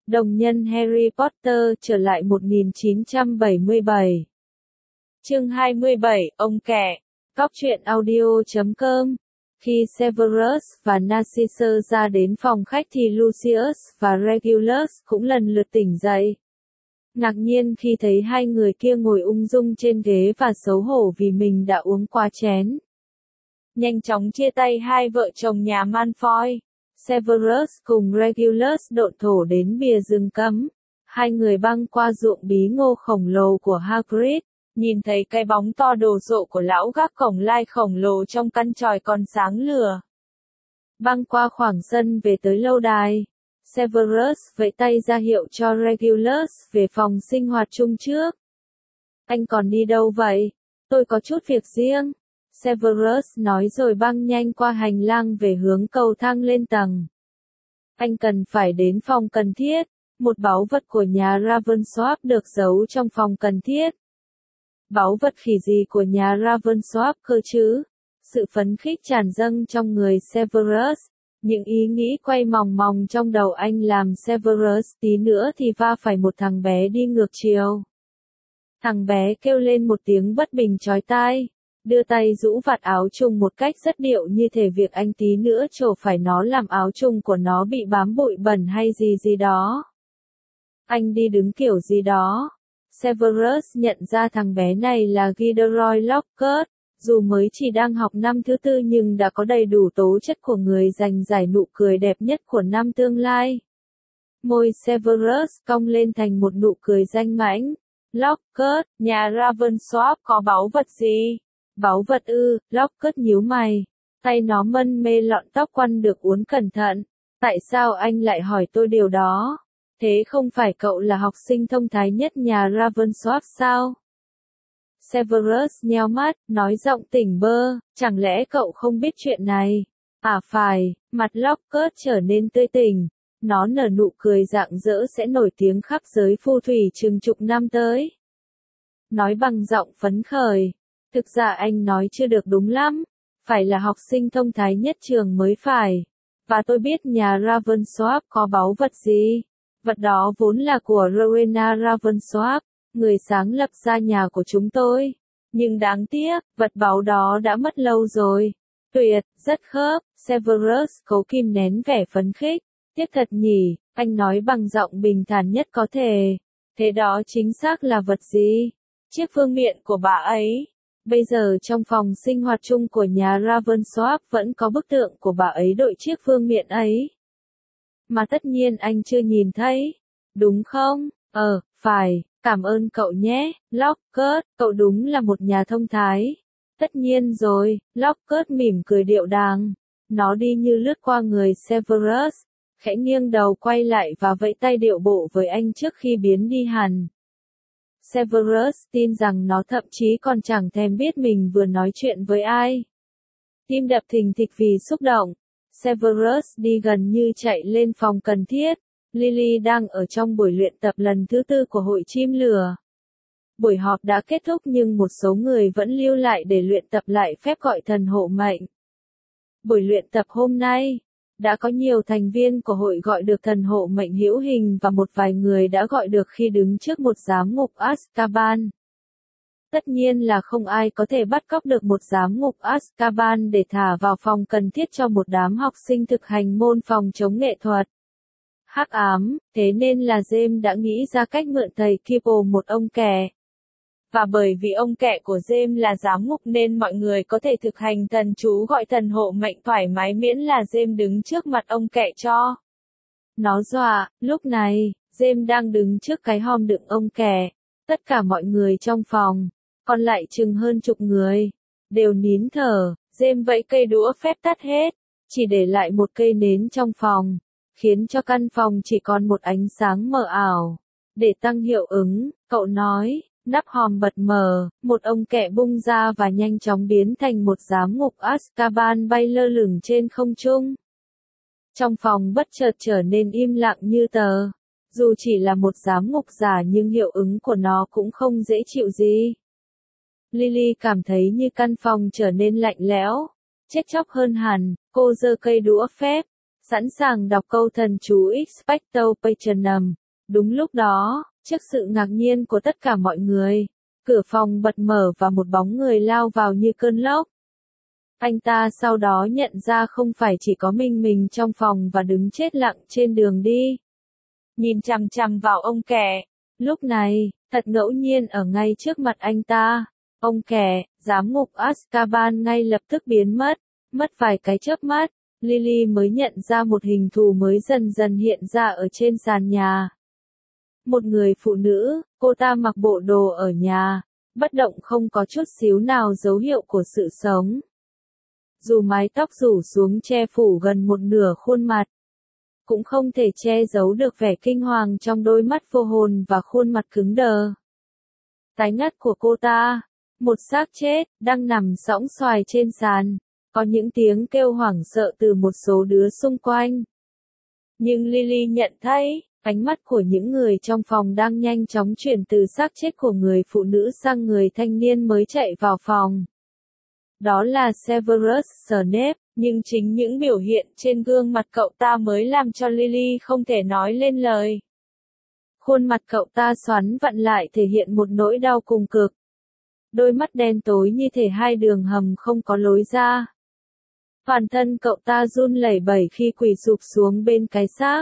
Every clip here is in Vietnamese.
Đồng nhân Harry Potter trở lại 1977. Chương 27, ông kẻ. Góc truyện audio.com. Khi Severus và Narcissus ra đến phòng khách thì Lucius và Regulus cũng lần lượt tỉnh dậy. Ngạc nhiên khi thấy hai người kia ngồi ung dung trên ghế và xấu hổ vì mình đã uống quá chén. Nhanh chóng chia tay hai vợ chồng nhà Malfoy. Severus cùng Regulus độn thổ đến bìa rừng cấm. Hai người băng qua ruộng bí ngô khổng lồ của Hagrid, nhìn thấy cái bóng to đồ sộ của lão gác cổng lai khổng lồ trong căn tròi còn sáng lửa. Băng qua khoảng sân về tới lâu đài. Severus vẫy tay ra hiệu cho Regulus về phòng sinh hoạt chung trước. Anh còn đi đâu vậy? Tôi có chút việc riêng. Severus nói rồi băng nhanh qua hành lang về hướng cầu thang lên tầng. Anh cần phải đến phòng cần thiết. Một báu vật của nhà Ravensworth được giấu trong phòng cần thiết. Báu vật khỉ gì của nhà Ravensworth cơ chứ? Sự phấn khích tràn dâng trong người Severus. Những ý nghĩ quay mòng mòng trong đầu anh làm Severus tí nữa thì va phải một thằng bé đi ngược chiều. Thằng bé kêu lên một tiếng bất bình chói tai, đưa tay rũ vạt áo trùng một cách rất điệu như thể việc anh tí nữa trổ phải nó làm áo trùng của nó bị bám bụi bẩn hay gì đó. Anh đi đứng kiểu gì đó. Severus nhận ra thằng bé này là Gilderoy Lockhart. Dù mới chỉ đang học năm thứ tư nhưng đã có đầy đủ tố chất của người giành giải nụ cười đẹp nhất của năm tương lai. Môi Severus cong lên thành một nụ cười danh mãnh. Lockhart, nhà Ravensworth có báu vật gì? Báu vật ư? Lockhart nhíu mày. Tay nó mân mê lọn tóc quăn được uốn cẩn thận. Tại sao anh lại hỏi tôi điều đó? Thế không phải cậu là học sinh thông thái nhất nhà Ravensworth sao? Severus nheo mắt, nói giọng tỉnh bơ, chẳng lẽ cậu không biết chuyện này? À phải, mặt Lockhart trở nên tươi tỉnh. Nó nở nụ cười rạng rỡ sẽ nổi tiếng khắp giới phù thủy chừng chục năm tới. Nói bằng giọng phấn khởi. Thực ra anh nói chưa được đúng lắm. Phải là học sinh thông thái nhất trường mới phải. Và tôi biết nhà Ravensworth có báu vật gì. Vật đó vốn là của Rowena Ravensworth, người sáng lập ra nhà của chúng tôi. Nhưng đáng tiếc, vật báu đó đã mất lâu rồi. Tuyệt, rất khớp. Severus cố kìm nén vẻ phấn khích. Tiếc thật nhỉ, anh nói bằng giọng bình thản nhất có thể. Thế đó chính xác là vật gì? Chiếc vương miện của bà ấy. Bây giờ trong phòng sinh hoạt chung của nhà Ravensworth vẫn có bức tượng của bà ấy đội chiếc vương miện ấy. Mà tất nhiên anh chưa nhìn thấy. Đúng không? Phải, cảm ơn cậu nhé, Lockhart, cậu đúng là một nhà thông thái. Tất nhiên rồi, Lockhart mỉm cười điệu đàng. Nó đi như lướt qua người Severus, khẽ nghiêng đầu quay lại và vẫy tay điệu bộ với anh trước khi biến đi hẳn. Severus tin rằng nó thậm chí còn chẳng thèm biết mình vừa nói chuyện với ai. Tim đập thình thịch vì xúc động. Severus đi gần như chạy lên phòng cần thiết. Lily đang ở trong buổi luyện tập lần thứ tư của hội chim lửa. Buổi họp đã kết thúc nhưng một số người vẫn lưu lại để luyện tập lại phép gọi thần hộ mệnh. Buổi luyện tập hôm nay, đã có nhiều thành viên của hội gọi được thần hộ mệnh hữu hình và một vài người đã gọi được khi đứng trước một giám ngục Azkaban. Tất nhiên là không ai có thể bắt cóc được một giám ngục Azkaban để thả vào phòng cần thiết cho một đám học sinh thực hành môn phòng chống nghệ thuật hắc ám, thế nên là James đã nghĩ ra cách mượn thầy Quirrell một ông kẻ. Và bởi vì ông kẻ của James là giám ngục nên mọi người có thể thực hành thần chú gọi thần hộ mệnh thoải mái miễn là James đứng trước mặt ông kẻ cho. Nó dọa, lúc này, James đang đứng trước cái hòm đựng ông kẻ. Tất cả mọi người trong phòng, còn lại chừng hơn chục người, đều nín thở. James vẫy cây đũa phép tắt hết, chỉ để lại một cây nến trong phòng, khiến cho căn phòng chỉ còn một ánh sáng mờ ảo. Để tăng hiệu ứng, cậu nói, nắp hòm bật mở, một ông kẹ bung ra và nhanh chóng biến thành một giám ngục Azkaban bay lơ lửng trên không trung. Trong phòng bất chợt trở nên im lặng như tờ. Dù chỉ là một giám ngục giả nhưng hiệu ứng của nó cũng không dễ chịu gì. Lily cảm thấy như căn phòng trở nên lạnh lẽo, chết chóc hơn hẳn. Cô giơ cây đũa phép, sẵn sàng đọc câu thần chú Expecto Patronum. Đúng lúc đó, trước sự ngạc nhiên của tất cả mọi người, cửa phòng bật mở và một bóng người lao vào như cơn lốc. Anh ta sau đó nhận ra không phải chỉ có mình trong phòng và đứng chết lặng trên đường đi. Nhìn chằm chằm vào ông kẻ. Lúc này, thật ngẫu nhiên ở ngay trước mặt anh ta, ông kẻ, giám ngục Azkaban ngay lập tức biến mất. Mất vài cái chớp mắt, Lily mới nhận ra một hình thù mới dần dần hiện ra ở trên sàn nhà. Một người phụ nữ, cô ta mặc bộ đồ ở nhà, bất động không có chút xíu nào dấu hiệu của sự sống. Dù mái tóc rủ xuống che phủ gần một nửa khuôn mặt, cũng không thể che giấu được vẻ kinh hoàng trong đôi mắt vô hồn và khuôn mặt cứng đờ. Tái ngắt của cô ta, một xác chết, đang nằm sõng soài trên sàn, có những tiếng kêu hoảng sợ từ một số đứa xung quanh. Nhưng Lily nhận thấy, ánh mắt của những người trong phòng đang nhanh chóng chuyển từ xác chết của người phụ nữ sang người thanh niên mới chạy vào phòng. Đó là Severus Snape, nhưng chính những biểu hiện trên gương mặt cậu ta mới làm cho Lily không thể nói lên lời. Khuôn mặt cậu ta xoắn vặn lại thể hiện một nỗi đau cùng cực. Đôi mắt đen tối như thể hai đường hầm không có lối ra. Toàn thân cậu ta run lẩy bẩy khi quỳ sụp xuống bên cái xác.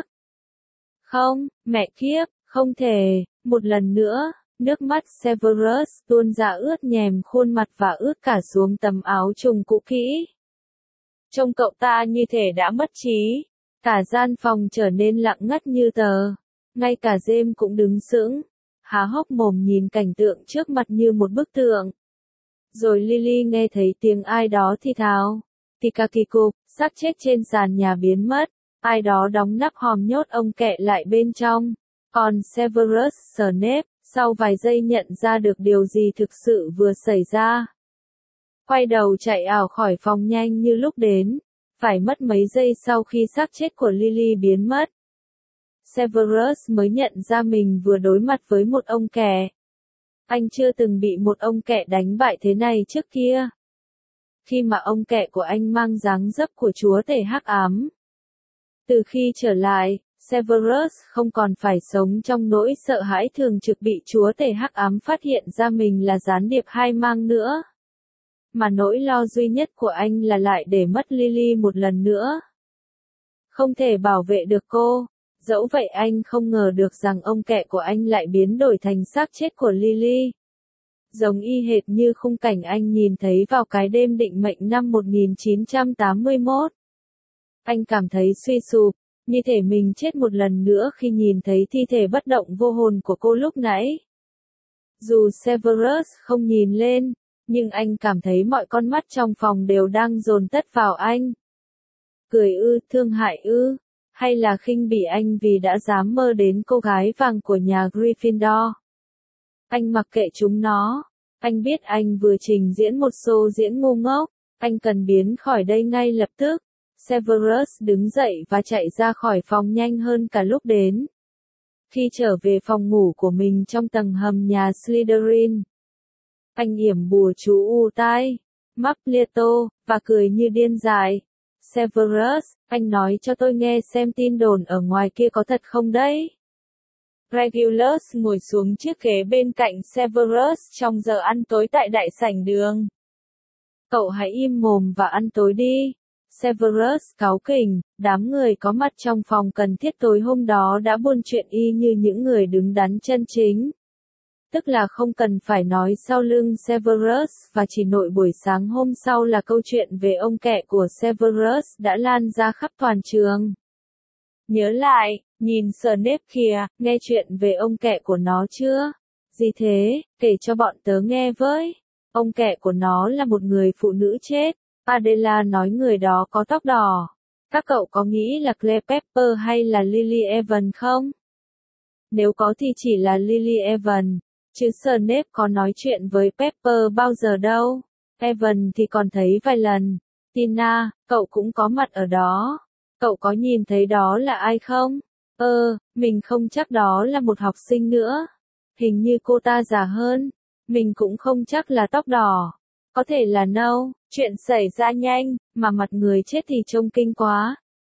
Không, mẹ kiếp, không thể, một lần nữa, nước mắt Severus tuôn ra ướt nhèm khuôn mặt và ướt cả xuống tấm áo trùng cũ kỹ. Trông cậu ta như thể đã mất trí, cả gian phòng trở nên lặng ngắt như tờ, ngay cả James cũng đứng sững, há hốc mồm nhìn cảnh tượng trước mặt như một bức tượng. Rồi Lily nghe thấy tiếng ai đó thì thào, Tikakikuk, xác chết trên sàn nhà biến mất. Ai đó đóng nắp hòm nhốt ông kẹ lại bên trong. Còn Severus Snape, sau vài giây nhận ra được điều gì thực sự vừa xảy ra. Quay đầu chạy ảo khỏi phòng nhanh như lúc đến. Phải mất mấy giây sau khi xác chết của Lily biến mất. Severus mới nhận ra mình vừa đối mặt với một ông kẹ. Anh chưa từng bị một ông kẹ đánh bại thế này trước kia. Khi mà ông kẹ của anh mang dáng dấp của chúa tể hắc ám. Từ khi trở lại, Severus không còn phải sống trong nỗi sợ hãi thường trực bị chúa tể hắc ám phát hiện ra mình là gián điệp hai mang nữa. Mà nỗi lo duy nhất của anh là lại để mất Lily một lần nữa. Không thể bảo vệ được cô. Dẫu vậy anh không ngờ được rằng ông kẹ của anh lại biến đổi thành xác chết của Lily. Giống y hệt như khung cảnh anh nhìn thấy vào cái đêm định mệnh năm 1981. Anh cảm thấy suy sụp, như thể mình chết một lần nữa khi nhìn thấy thi thể bất động vô hồn của cô lúc nãy. Dù Severus không nhìn lên, nhưng anh cảm thấy mọi con mắt trong phòng đều đang dồn tất vào anh. Cười ư, thương hại ư, hay là khinh bỉ anh vì đã dám mơ đến cô gái vàng của nhà Gryffindor. Anh mặc kệ chúng nó, anh biết anh vừa trình diễn một show diễn ngu ngốc, anh cần biến khỏi đây ngay lập tức. Severus đứng dậy và chạy ra khỏi phòng nhanh hơn cả lúc đến. Khi trở về phòng ngủ của mình trong tầng hầm nhà Slytherin, anh yểm bùa chú u tai, mắc Lieto, và cười như điên dại. Severus, anh nói cho tôi nghe xem tin đồn ở ngoài kia có thật không đấy? Regulus ngồi xuống chiếc ghế bên cạnh Severus trong giờ ăn tối tại đại sảnh đường. Cậu hãy im mồm và ăn tối đi. Severus cáu kỉnh, đám người có mặt trong phòng cần thiết tối hôm đó đã buôn chuyện y như những người đứng đắn chân chính. Tức là không cần phải nói sau lưng Severus và chỉ nội buổi sáng hôm sau là câu chuyện về ông kẹ của Severus đã lan ra khắp toàn trường. Nhớ lại, nhìn Snape kìa, nghe chuyện về ông kẹ của nó chưa? Gì thế, kể cho bọn tớ nghe với. Ông kẹ của nó là một người phụ nữ chết. Adela nói người đó có tóc đỏ. Các cậu có nghĩ là Claire Pepper hay là Lily Evans không? Nếu có thì chỉ là Lily Evans, chứ Snape có nói chuyện với Pepper bao giờ đâu. Evans thì còn thấy vài lần. Tina, cậu cũng có mặt ở đó. Cậu có nhìn thấy đó là ai không? Mình không chắc đó là một học sinh nữa. Hình như cô ta già hơn. Mình cũng không chắc là tóc đỏ. Có thể là nâu. Chuyện xảy ra nhanh, mà mặt người chết thì trông kinh quá.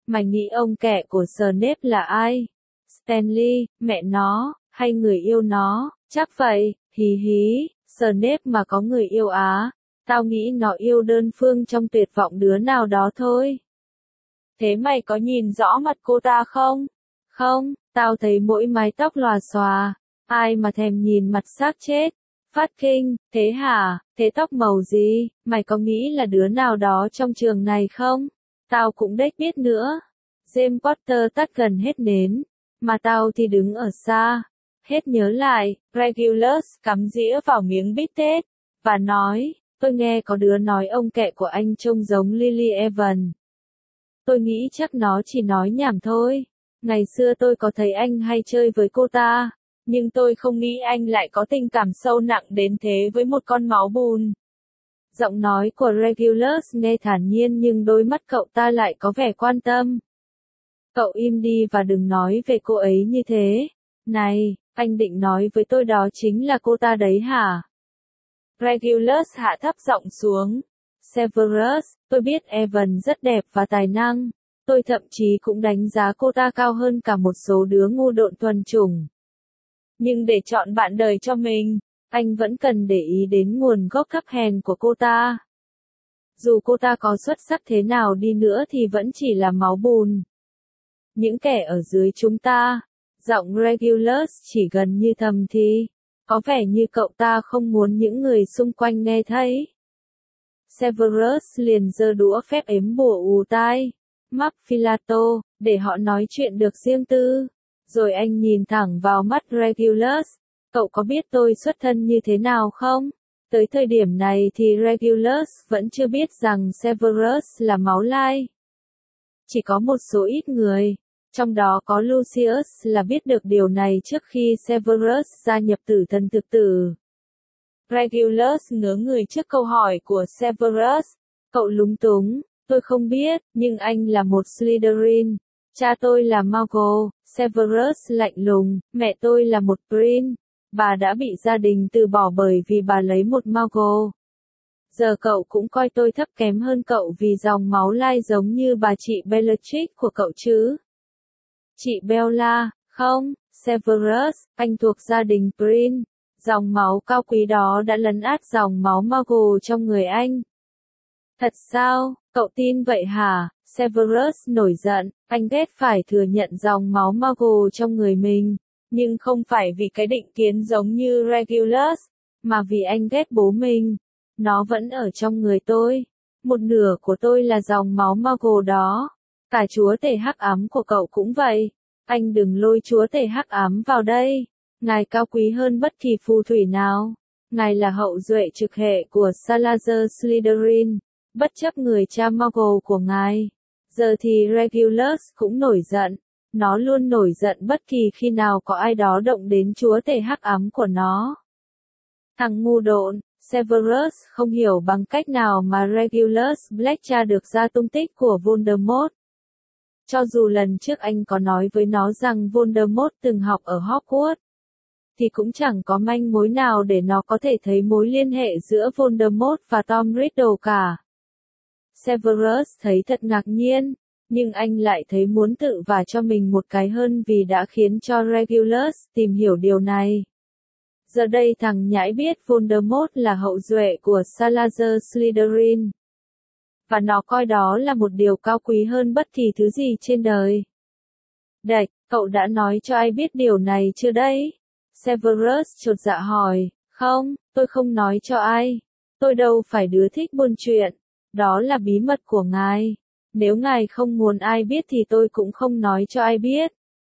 Mày nghĩ ông kẹ của Snape là ai? Stanley, mẹ nó, hay người yêu nó? Chắc vậy, hí hí, Snape mà có người yêu á. Tao nghĩ nó yêu đơn phương trong tuyệt vọng đứa nào đó thôi. Thế mày có nhìn rõ mặt cô ta không? Không, tao thấy mỗi mái tóc lòa xòa. Ai mà thèm nhìn mặt xác chết. Phát kinh, thế hả? Thế tóc màu gì? Mày có nghĩ là đứa nào đó trong trường này không? Tao cũng đếch biết nữa. James Potter tắt gần hết nến. Mà tao thì đứng ở xa. Hết nhớ lại, Regulus cắm dĩa vào miếng bít tết. Và nói, tôi nghe có đứa nói ông kẹ của anh trông giống Lily Evans. Tôi nghĩ chắc nó chỉ nói nhảm thôi. Ngày xưa tôi có thấy anh hay chơi với cô ta. Nhưng tôi không nghĩ anh lại có tình cảm sâu nặng đến thế với một con máu bùn. Giọng nói của Regulus nghe thản nhiên nhưng đôi mắt cậu ta lại có vẻ quan tâm. Cậu im đi và đừng nói về cô ấy như thế. Này, anh định nói với tôi đó chính là cô ta đấy hả? Regulus hạ thấp giọng xuống. Severus, tôi biết Evan rất đẹp và tài năng. Tôi thậm chí cũng đánh giá cô ta cao hơn cả một số đứa ngu độn thuần chủng. Nhưng để chọn bạn đời cho mình, anh vẫn cần để ý đến nguồn gốc thấp hèn của cô ta. Dù cô ta có xuất sắc thế nào đi nữa thì vẫn chỉ là máu bùn. Những kẻ ở dưới chúng ta, giọng Regulus chỉ gần như thầm thì, có vẻ như cậu ta không muốn những người xung quanh nghe thấy. Severus liền giơ đũa phép ếm bùa ù tai, mắc Philato, để họ nói chuyện được riêng tư. Rồi anh nhìn thẳng vào mắt Regulus. Cậu có biết tôi xuất thân như thế nào không? Tới thời điểm này thì Regulus vẫn chưa biết rằng Severus là máu lai. Chỉ có một số ít người, trong đó có Lucius là biết được điều này trước khi Severus gia nhập Tử Thần Thực Tử. Regulus ngớ người trước câu hỏi của Severus. Cậu lúng túng, tôi không biết, nhưng anh là một Slytherin. Cha tôi là Muggle. Severus lạnh lùng, mẹ tôi là một Prin. Bà đã bị gia đình từ bỏ bởi vì bà lấy một Muggle. Giờ cậu cũng coi tôi thấp kém hơn cậu vì dòng máu lai giống như bà chị Bellatrix của cậu chứ? Chị Bella, không, Severus, anh thuộc gia đình Prin. Dòng máu cao quý đó đã lấn át dòng máu Muggle trong người anh. Thật sao, cậu tin vậy hả? Severus nổi giận, anh ghét phải thừa nhận dòng máu Muggle trong người mình, nhưng không phải vì cái định kiến giống như Regulus, mà vì anh ghét bố mình. Nó vẫn ở trong người tôi. Một nửa của tôi là dòng máu Muggle đó. Cả chúa tể hắc ám của cậu cũng vậy. Anh đừng lôi chúa tể hắc ám vào đây. Ngài cao quý hơn bất kỳ phù thủy nào. Ngài là hậu duệ trực hệ của Salazar Slytherin, bất chấp người cha Muggle của ngài. Giờ thì Regulus cũng nổi giận. Nó luôn nổi giận bất kỳ khi nào có ai đó động đến chúa tể hắc ám của nó. Thằng ngu độn, Severus không hiểu bằng cách nào mà Regulus Black tra được ra tung tích của Voldemort. Cho dù lần trước anh có nói với nó rằng Voldemort từng học ở Hogwarts, thì cũng chẳng có manh mối nào để nó có thể thấy mối liên hệ giữa Voldemort và Tom Riddle cả. Severus thấy thật ngạc nhiên, nhưng anh lại thấy muốn tự vả cho mình một cái hơn vì đã khiến cho Regulus tìm hiểu điều này. Giờ đây thằng nhãi biết Voldemort là hậu duệ của Salazar Slytherin. Và nó coi đó là một điều cao quý hơn bất kỳ thứ gì trên đời. Đạch, cậu đã nói cho ai biết điều này chưa đấy? Severus chột dạ hỏi, không, tôi không nói cho ai. Tôi đâu phải đứa thích buôn chuyện. Đó là bí mật của ngài. Nếu ngài không muốn ai biết thì tôi cũng không nói cho ai biết.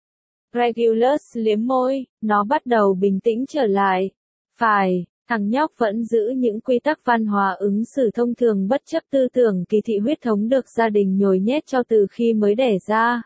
Regulus liếm môi, nó bắt đầu bình tĩnh trở lại. Phải, thằng nhóc vẫn giữ những quy tắc văn hóa ứng xử thông thường bất chấp tư tưởng kỳ thị huyết thống được gia đình nhồi nhét cho từ khi mới đẻ ra.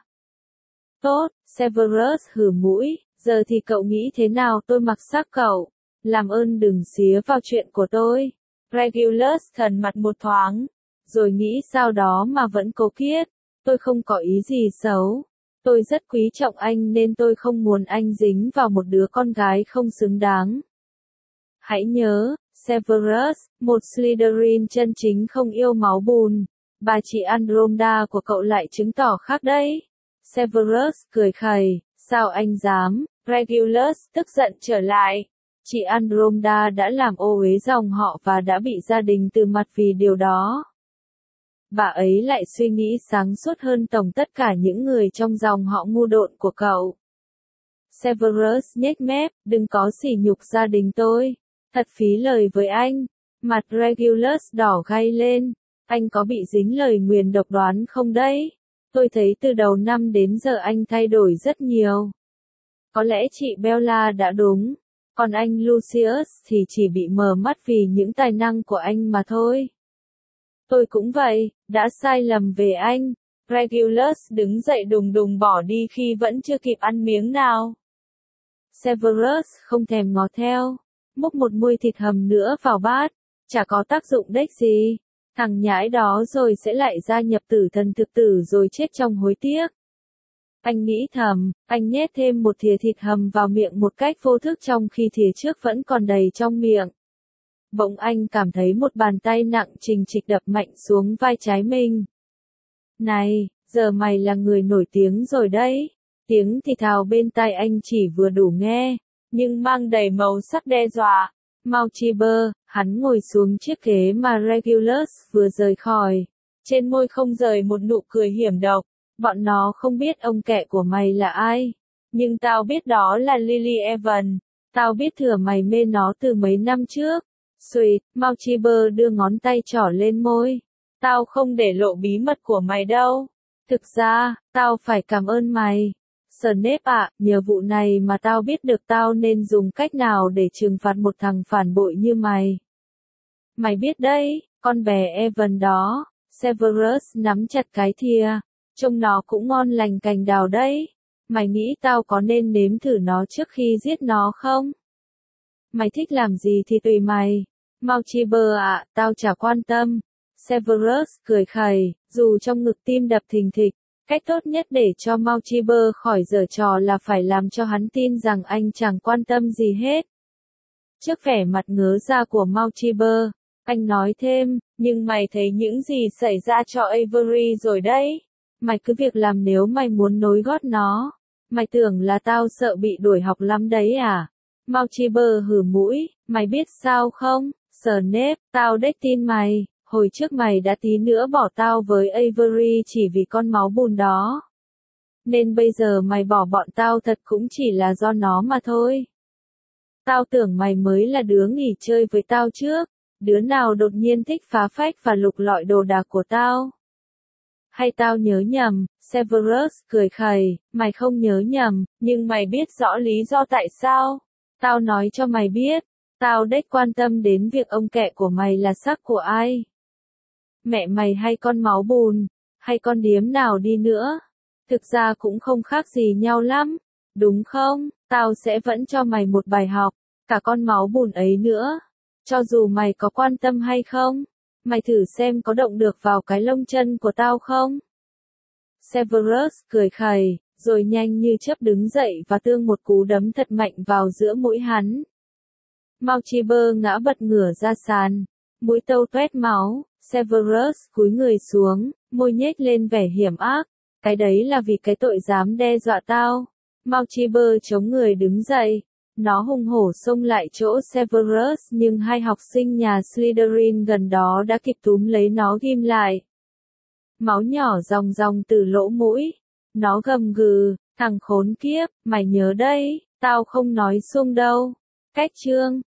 Tốt, Severus hử mũi, giờ thì cậu nghĩ thế nào tôi mặc xác cậu? Làm ơn đừng xía vào chuyện của tôi. Regulus thần mặt một thoáng, rồi nghĩ sao đó mà vẫn cố kiết. Tôi không có ý gì xấu. Tôi rất quý trọng anh nên tôi không muốn anh dính vào một đứa con gái không xứng đáng. Hãy nhớ, Severus, một Slytherin chân chính không yêu máu bùn. Bà chị Andromeda của cậu lại chứng tỏ khác đấy. Severus cười khẩy, sao anh dám, Regulus tức giận trở lại. Chị Andromeda đã làm ô uế dòng họ và đã bị gia đình từ mặt vì điều đó. Bà ấy lại suy nghĩ sáng suốt hơn tổng tất cả những người trong dòng họ ngu độn của cậu. Severus nhếch mép, đừng có sỉ nhục gia đình tôi. Thật phí lời với anh. Mặt Regulus đỏ gay lên. Anh có bị dính lời nguyền độc đoán không đấy? Tôi thấy từ đầu năm đến giờ anh thay đổi rất nhiều. Có lẽ chị Bella đã đúng. Còn anh Lucius thì chỉ bị mờ mắt vì những tài năng của anh mà thôi. Tôi cũng vậy, đã sai lầm về anh. Regulus đứng dậy đùng đùng bỏ đi khi vẫn chưa kịp ăn miếng nào. Severus không thèm ngó theo, múc một muôi thịt hầm nữa vào bát, chả có tác dụng đếch gì. Thằng nhãi đó rồi sẽ lại gia nhập tử thần thực tử rồi chết trong hối tiếc. Anh nghĩ thầm, anh nhét thêm một thìa thịt hầm vào miệng một cách vô thức trong khi thìa trước vẫn còn đầy trong miệng. Bỗng anh cảm thấy một bàn tay nặng trình trịch đập mạnh xuống vai trái mình. Này, giờ mày là người nổi tiếng rồi đấy. Tiếng thì thào bên tai anh chỉ vừa đủ nghe, nhưng mang đầy màu sắc đe dọa. Malchiber, hắn ngồi xuống chiếc ghế mà Regulus vừa rời khỏi. Trên môi không rời một nụ cười hiểm độc. Bọn nó không biết ông kẹ của mày là ai. Nhưng tao biết đó là Lily Evans. Tao biết thừa mày mê nó từ mấy năm trước. Sweet, Malchiber đưa ngón tay trỏ lên môi. Tao không để lộ bí mật của mày đâu. Thực ra, tao phải cảm ơn mày. Snape ạ, nhờ vụ này mà tao biết được tao nên dùng cách nào để trừng phạt một thằng phản bội như mày. Mày biết đấy, con bé Evan đó. Severus nắm chặt cái thìa. Trông nó cũng ngon lành cành đào đấy. Mày nghĩ tao có nên nếm thử nó trước khi giết nó không? Mày thích làm gì thì tùy mày. Malchiber ạ, tao chả quan tâm. Severus cười khẩy, dù trong ngực tim đập thình thịch. Cách tốt nhất để cho Malchiber khỏi giở trò là phải làm cho hắn tin rằng anh chẳng quan tâm gì hết. Trước vẻ mặt ngớ ra của Malchiber, anh nói thêm, nhưng mày thấy những gì xảy ra cho Avery rồi đấy. Mày cứ việc làm nếu mày muốn nối gót nó. Mày tưởng là tao sợ bị đuổi học lắm đấy à? Malchiber hừ mũi, mày biết sao không? Snape, tao đếch tin mày. Hồi trước mày đã tí nữa bỏ tao với Avery chỉ vì con máu bùn đó. Nên bây giờ mày bỏ bọn tao thật cũng chỉ là do nó mà thôi. Tao tưởng mày mới là đứa nghỉ chơi với tao trước. Đứa nào đột nhiên thích phá phách và lục lọi đồ đạc của tao. Hay tao nhớ nhầm, Severus cười khẩy, mày không nhớ nhầm, nhưng mày biết rõ lý do tại sao. Tao nói cho mày biết, tao đếch quan tâm đến việc ông kẹ của mày là xác của ai. Mẹ mày hay con máu bùn, hay con điếm nào đi nữa. Thực ra cũng không khác gì nhau lắm, đúng không? Tao sẽ vẫn cho mày một bài học, cả con máu bùn ấy nữa. Cho dù mày có quan tâm hay không. Mày thử xem có động được vào cái lông chân của tao không? Severus cười khẩy, rồi nhanh như chớp đứng dậy và tương một cú đấm thật mạnh vào giữa mũi hắn. Malchiber ngã bật ngửa ra sàn, mũi tâu toét máu. Severus cúi người xuống, môi nhếch lên vẻ hiểm ác. Cái đấy là vì cái tội dám đe dọa tao. Malchiber chống người đứng dậy. Nó hùng hổ xông lại chỗ Severus nhưng hai học sinh nhà Slytherin gần đó đã kịp túm lấy nó ghim lại. Máu nhỏ ròng ròng từ lỗ mũi. Nó gầm gừ, thằng khốn kiếp, mày nhớ đấy, tao không nói suông đâu. Cách chương